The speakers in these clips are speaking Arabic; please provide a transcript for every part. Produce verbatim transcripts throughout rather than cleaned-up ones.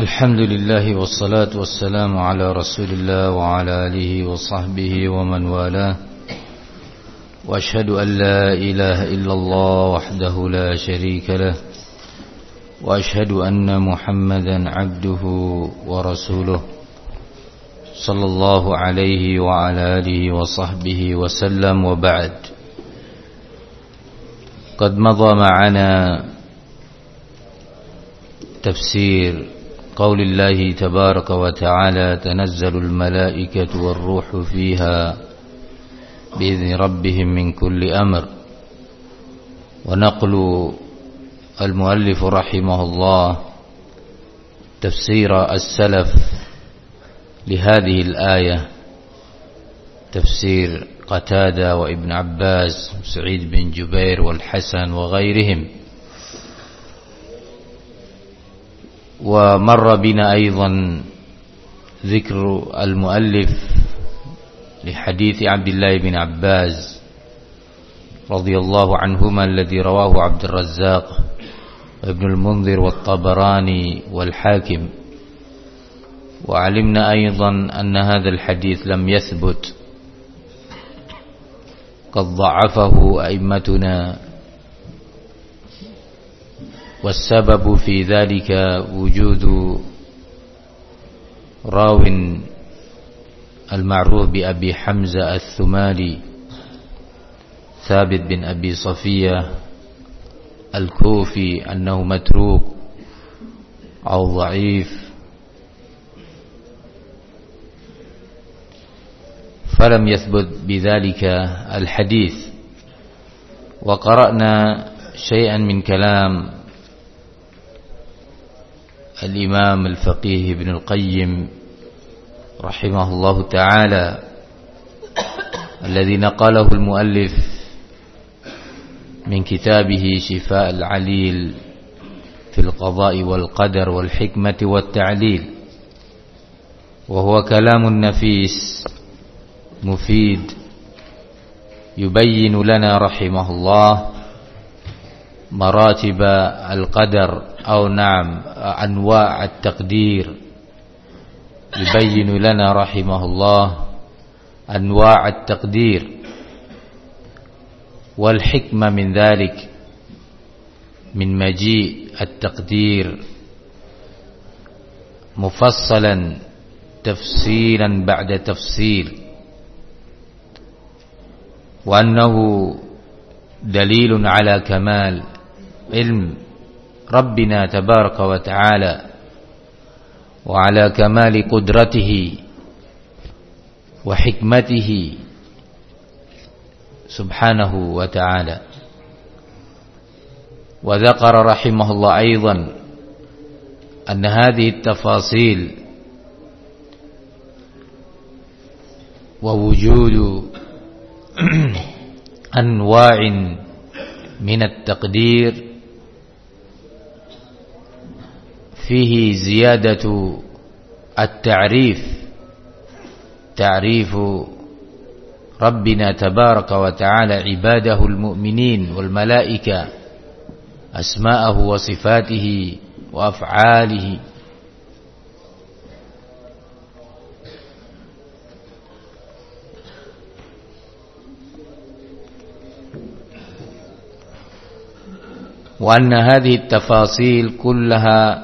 الحمد لله والصلاة والسلام على رسول الله وعلى آله وصحبه ومن والاه، وأشهد أن لا إله إلا الله وحده لا شريك له، وأشهد أن محمدا عبده ورسوله صلى الله عليه وعلى آله وصحبه وسلم. وبعد، قد مضى معنا تفسير قول الله تبارك وتعالى: تنزل الملائكة والروح فيها بإذن ربهم من كل أمر. ونقل المؤلف رحمه الله تفسير السلف لهذه الآية، تفسير قتادة وابن عباس وسعيد بن جبير والحسن وغيرهم. ومر بنا أيضا ذكر المؤلف لحديث عبد الله بن عباس رضي الله عنهما الذي رواه عبد الرزاق وابن المنذر والطبراني والحاكم. وعلمنا أيضا أن هذا الحديث لم يثبت، قد ضعفه أئمتنا، والسبب في ذلك وجود راو المعروف بأبي حمزة الثمالي ثابت بن أبي صفية الكوفي أنه متروك أو ضعيف، فلم يثبت بذلك الحديث. وقرأنا شيئا من كلام الإمام الفقيه ابن القيم رحمه الله تعالى الذي نقله المؤلف من كتابه شفاء العليل في القضاء والقدر والحكمة والتعليل، وهو كلام نفيس مفيد يبين لنا رحمه الله مراتب القدر أو نعم أنواع التقدير، يبين لنا رحمه الله أنواع التقدير والحكمة من ذلك، من مجيء التقدير مفصلا تفصيلا بعد تفصيل، وأنه دليل على كمال علم ربنا تبارك وتعالى وعلى كمال قدرته وحكمته سبحانه وتعالى. وذكر رحمه الله أيضا أن هذه التفاصيل ووجود أنواع من التقدير فيه زيادة التعريف، تعريف ربنا تبارك وتعالى عباده المؤمنين والملائكة أسماءه وصفاته وأفعاله. وأن هذه التفاصيل كلها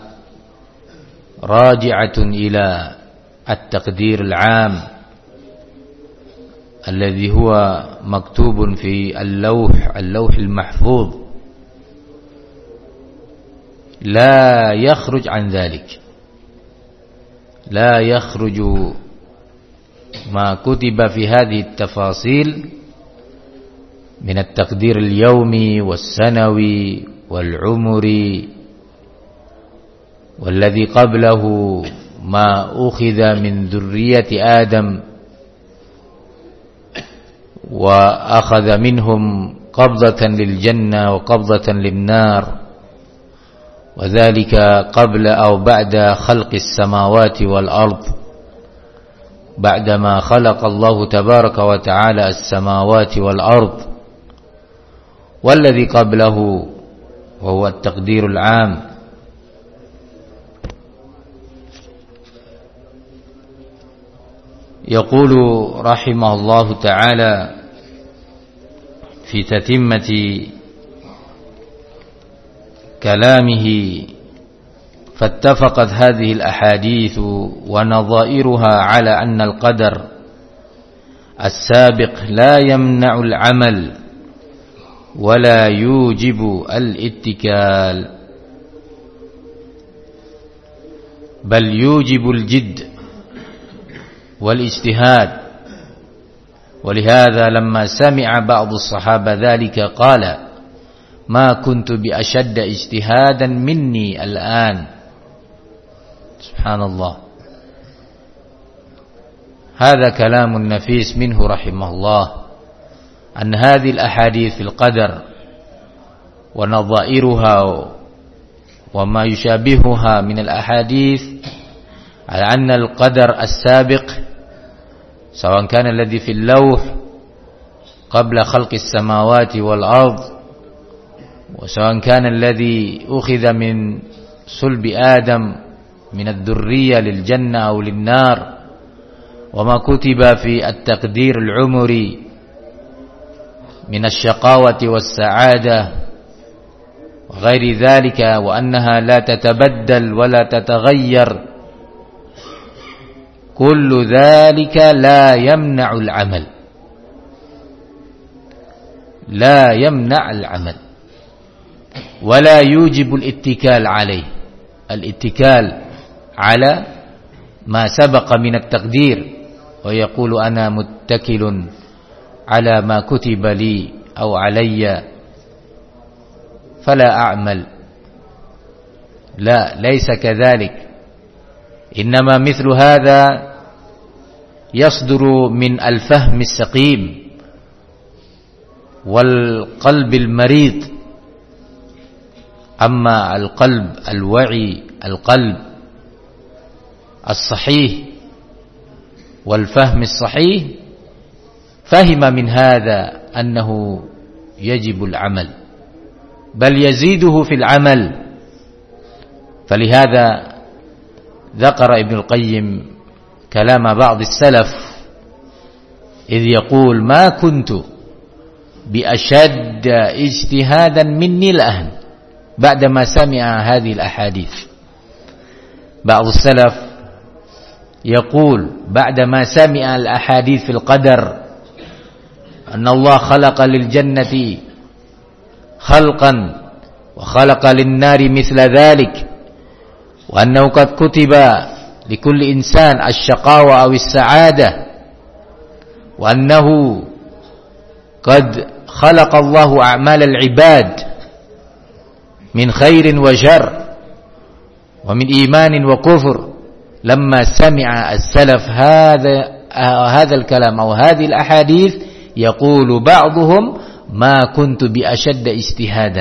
راجعة إلى التقدير العام الذي هو مكتوب في اللوح اللوح المحفوظ، لا يخرج عن ذلك، لا يخرج ما كتب في هذه التفاصيل من التقدير اليومي والسنوي والعمري والذي قبله ما أخذ من ذرية آدم وأخذ منهم قبضة للجنة وقبضة للنار، وذلك قبل أو بعد خلق السماوات والأرض، بعدما خلق الله تبارك وتعالى السماوات والأرض. والذي قبله وهو التقدير العام يقول رحمه الله تعالى في تتمة كلامه: فاتفقت هذه الأحاديث ونظائرها على أن القدر السابق لا يمنع العمل ولا يوجب الاتكال، بل يوجب الجد والاجتهاد. ولهذا لما سمع بعض الصحابة ذلك قال: ما كنت بأشد اجتهادا مني الآن. سبحان الله. هذا كلام نفيس منه رحمه الله، أن هذه الأحاديث في القدر ونظائرها وما يشابهها من الأحاديث على أن القدر السابق، سواء كان الذي في اللوح قبل خلق السماوات والأرض، وسواء كان الذي أخذ من صلب آدم من الذرية للجنة أو للنار، وما كتب في التقدير العمري من الشقاوة والسعادة وغير ذلك، وأنها لا تتبدل ولا تتغير، كل ذلك لا يمنع العمل، لا يمنع العمل ولا يوجب الاتكال عليه، الاتكال على ما سبق من التقدير، ويقول أنا متكل على ما كتب لي أو علي فلا أعمل. لا، ليس كذلك. إنما مثل هذا يصدر من الفهم السقيم والقلب المريض. أما القلب الوعي، القلب الصحيح والفهم الصحيح، فهم من هذا أنه يجب العمل، بل يزيده في العمل. فلهذا ذكر ابن القيم كلام بعض السلف إذ يقول: ما كنت بأشد اجتهادا مني الآن، بعدما سمع هذه الأحاديث. بعض السلف يقول بعدما سمع الأحاديث في القدر أن الله خلق للجنة خلقا وخلق للنار مثل ذلك، وأنه قد كتب لكل إنسان الشقاوة أو السعادة، وأنه قد خلق الله أعمال العباد من خير وشر ومن إيمان وكفر. لما سمع السلف هذا هذا الكلام أو هذه الأحاديث، يقول بعضهم: ما كنت بأشد اجتهادا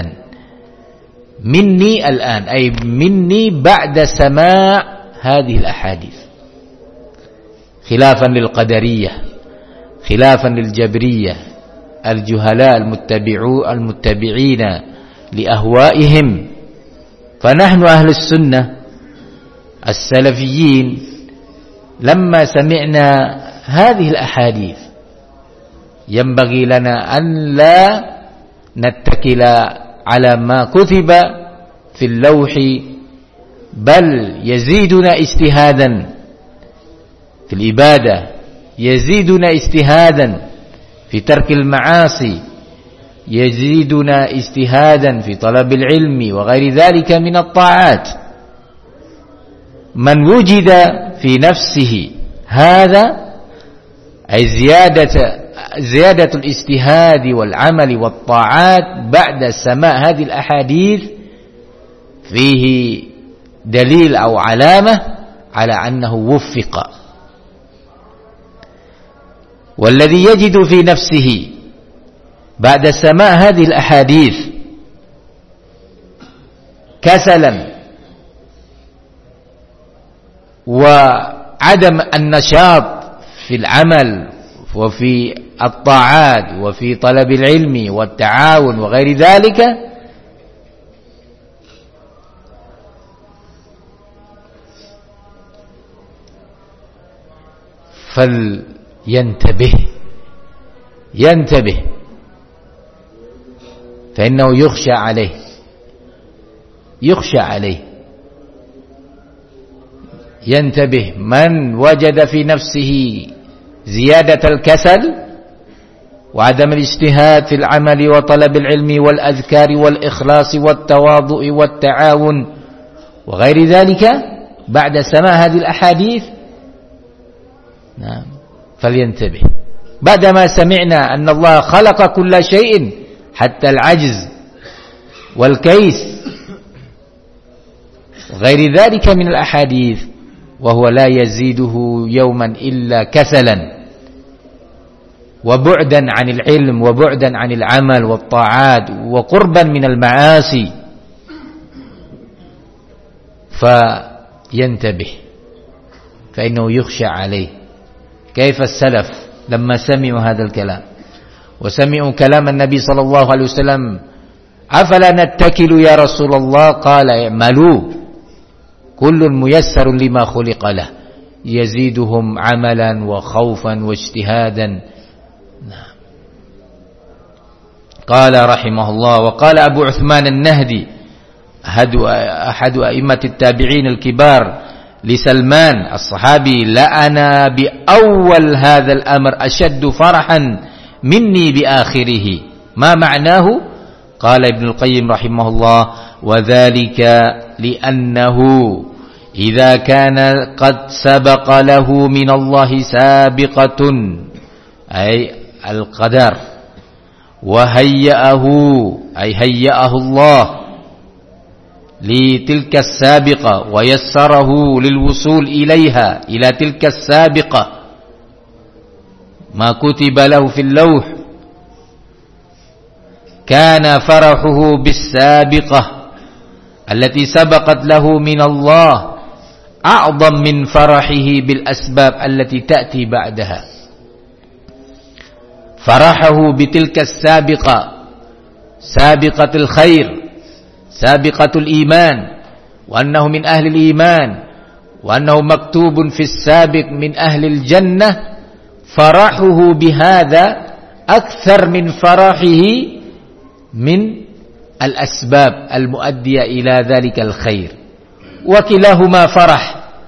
مني الآن، أي مني بعد سماع هذه الأحاديث، خلافا للقدرية، خلافا للجبرية الجهلاء المتبعين لأهوائهم. فنحن أهل السنة السلفيين لما سمعنا هذه الأحاديث ينبغي لنا أن لا نتكل على ما كتب في اللوح، بل يزيدنا اجتهادا في العبادة، يزيدنا اجتهادا في ترك المعاصي، يزيدنا اجتهادا في طلب العلم وغير ذلك من الطاعات. من وجد في نفسه هذا، أي زيادة زيادة الاجتهاد والعمل والطاعات بعد سماع هذه الأحاديث، فيه دليل أو علامة على أنه وفق. والذي يجد في نفسه بعد سماع هذه الأحاديث كسلا وعدم النشاط في العمل وفي الطاعات وفي طلب العلم والتعاون وغير ذلك، فلينتبه ينتبه فإنه يخشى عليه يخشى عليه ينتبه. من وجد في نفسه زيادة الكسل وعدم الاجتهاد في العمل وطلب العلم والأذكار والإخلاص والتواضع والتعاون وغير ذلك بعد سماع هذه الأحاديث نعم فلينتبه. بعدما سمعنا أن الله خلق كل شيء حتى العجز والكيس وغير ذلك من الأحاديث وهو لا يزيده يوما إلا كسلا وبعدا عن العلم وبعدا عن العمل والطاعات وقربا من المعاصي فينتبه فإنه يخشى عليه. كيف السلف لما سمعوا هذا الكلام وسمعوا كلام النبي صلى الله عليه وسلم أفلا نتكل يا رسول الله قال اعملوا كل ميسر لما خلق له يزيدهم عملا وخوفا واجتهادا. قال رحمه الله وقال أبو عثمان النهدي أحد أئمة التابعين الكبار لسلمان الصحابي لأنا بأول هذا الأمر أشد فرحا مني بآخره. ما معناه؟ قال ابن القيم رحمه الله وذلك لأنه إذا كان قد سبق له من الله سابقة أي القدر وهيأه أي هيأه الله لتلك السابقة ويسره للوصول إليها إلى تلك السابقة ما كتب له في اللوح كان فرحه بالسابقة التي سبقت له من الله أعظم من فرحه بالأسباب التي تأتي بعدها. فرحه بتلك السابقة سابقة الخير سابقة الإيمان وأنه من أهل الإيمان وأنه مكتوب في السابق من أهل الجنة فرحه بهذا أكثر من فرحه من الأسباب المؤدية إلى ذلك الخير. وكلاهما فرح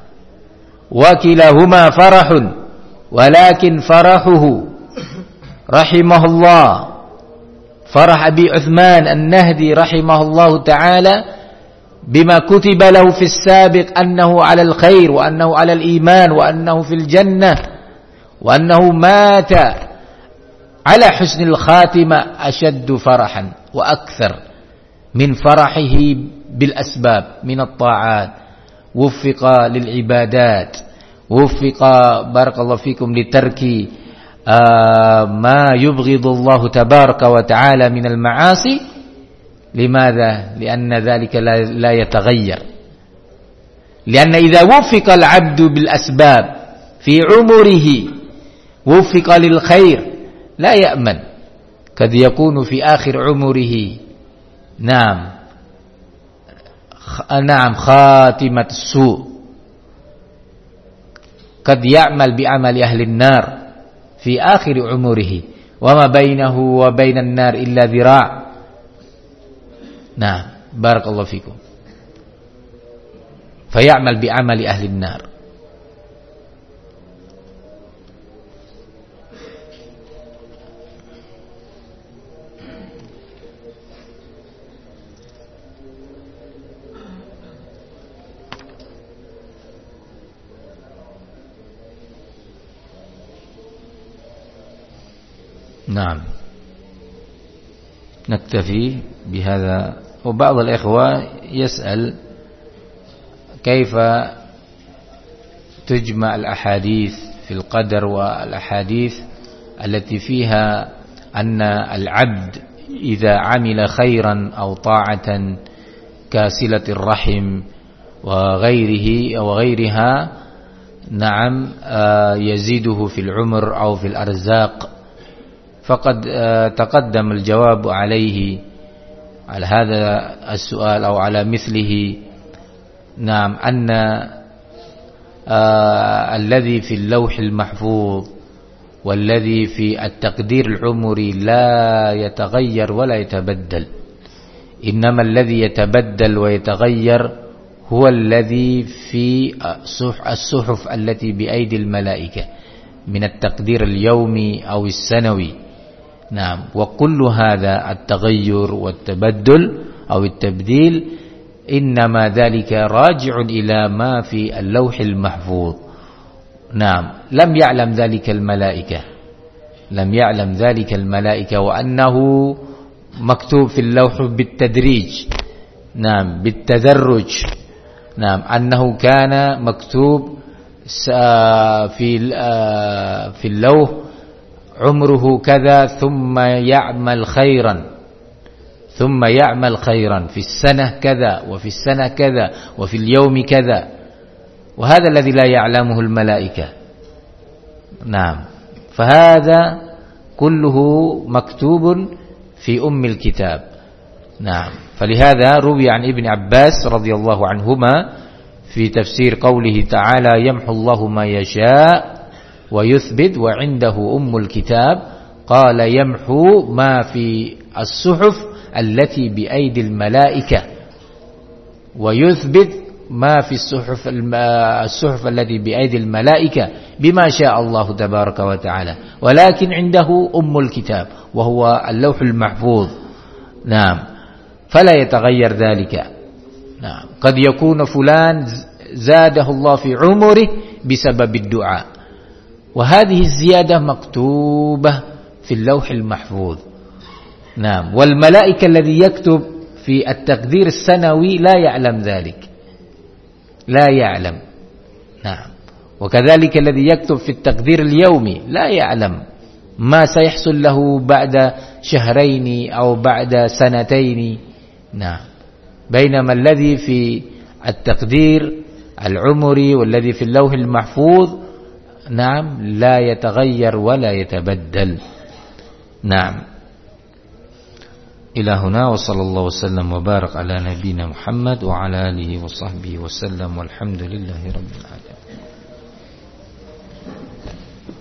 وكلاهما فرح ولكن فرحه رحمه الله فرح أبي عثمان النهدي رحمه الله تعالى بما كتب له في السابق أنه على الخير وأنه على الإيمان وأنه في الجنة وأنه مات على حسن الخاتمة أشد فرحا وأكثر من فرحه بالأسباب من الطاعات. وفق للعبادات وفق بارك الله فيكم لترك آه ما يبغض الله تبارك وتعالى من المعاصي. لماذا؟ لأن ذلك لا, لا يتغير. لأن إذا وفق العبد بالأسباب في عمره وفق للخير لا يأمن قد يكون في آخر عمره نعم نعم خاتمة السوء قد يعمل بعمل أهل النار في آخر عمره وما بينه وبين النار إلا ذراع. نعم بارك الله فيكم. فيعمل بعمل أهل النار. نعم نكتفي بهذا. وبعض الإخوة يسأل كيف تجمع الأحاديث في القدر والأحاديث التي فيها أن العبد إذا عمل خيرا أو طاعة كصلة الرحم وغيره وغيرها نعم يزيده في العمر أو في الأرزاق. فقد تقدم الجواب عليه على هذا السؤال أو على مثله. نعم أن آه الذي في اللوح المحفوظ والذي في التقدير العمري لا يتغير ولا يتبدل، إنما الذي يتبدل ويتغير هو الذي في الصحف التي بأيدي الملائكة من التقدير اليومي أو السنوي. نعم. وكل هذا التغير والتبدل أو التبديل إنما ذلك راجع إلى ما في اللوح المحفوظ. نعم. لم يعلم ذلك الملائكة، لم يعلم ذلك الملائكة وأنه مكتوب في اللوح بالتدريج. نعم، بالتدرج. نعم، أنه كان مكتوب في في اللوح عمره كذا ثم يعمل خيرا، ثم يعمل خيرا في السنة كذا وفي السنة كذا وفي اليوم كذا، وهذا الذي لا يعلمه الملائكة. نعم. فهذا كله مكتوب في أم الكتاب. نعم. فلهذا روي عن ابن عباس رضي الله عنهما في تفسير قوله تعالى يمحو الله ما يشاء ويثبت وعنده أم الكتاب، قال يمحو ما في الصحف التي بأيدي الملائكة ويثبت ما في الصحف الصحف التي بأيدي الملائكة بما شاء الله تبارك وتعالى، ولكن عنده أم الكتاب وهو اللوح المحفوظ. نعم. فلا يتغير ذلك. نعم. قد يكون فلان زاده الله في عمره بسبب الدعاء، وهذه الزيادة مكتوبة في اللوح المحفوظ. نعم. والملائكة الذي يكتب في التقدير السنوي لا يعلم ذلك، لا يعلم. نعم. وكذلك الذي يكتب في التقدير اليومي لا يعلم ما سيحصل له بعد شهرين أو بعد سنتين. نعم. بينما الذي في التقدير العمري والذي في اللوح المحفوظ نعم لا يتغير ولا يتبدل. نعم. إلى هنا، وصلى الله وسلم وبارك على نبينا محمد وعلى آله وصحبه وسلم، والحمد لله رب العالمين.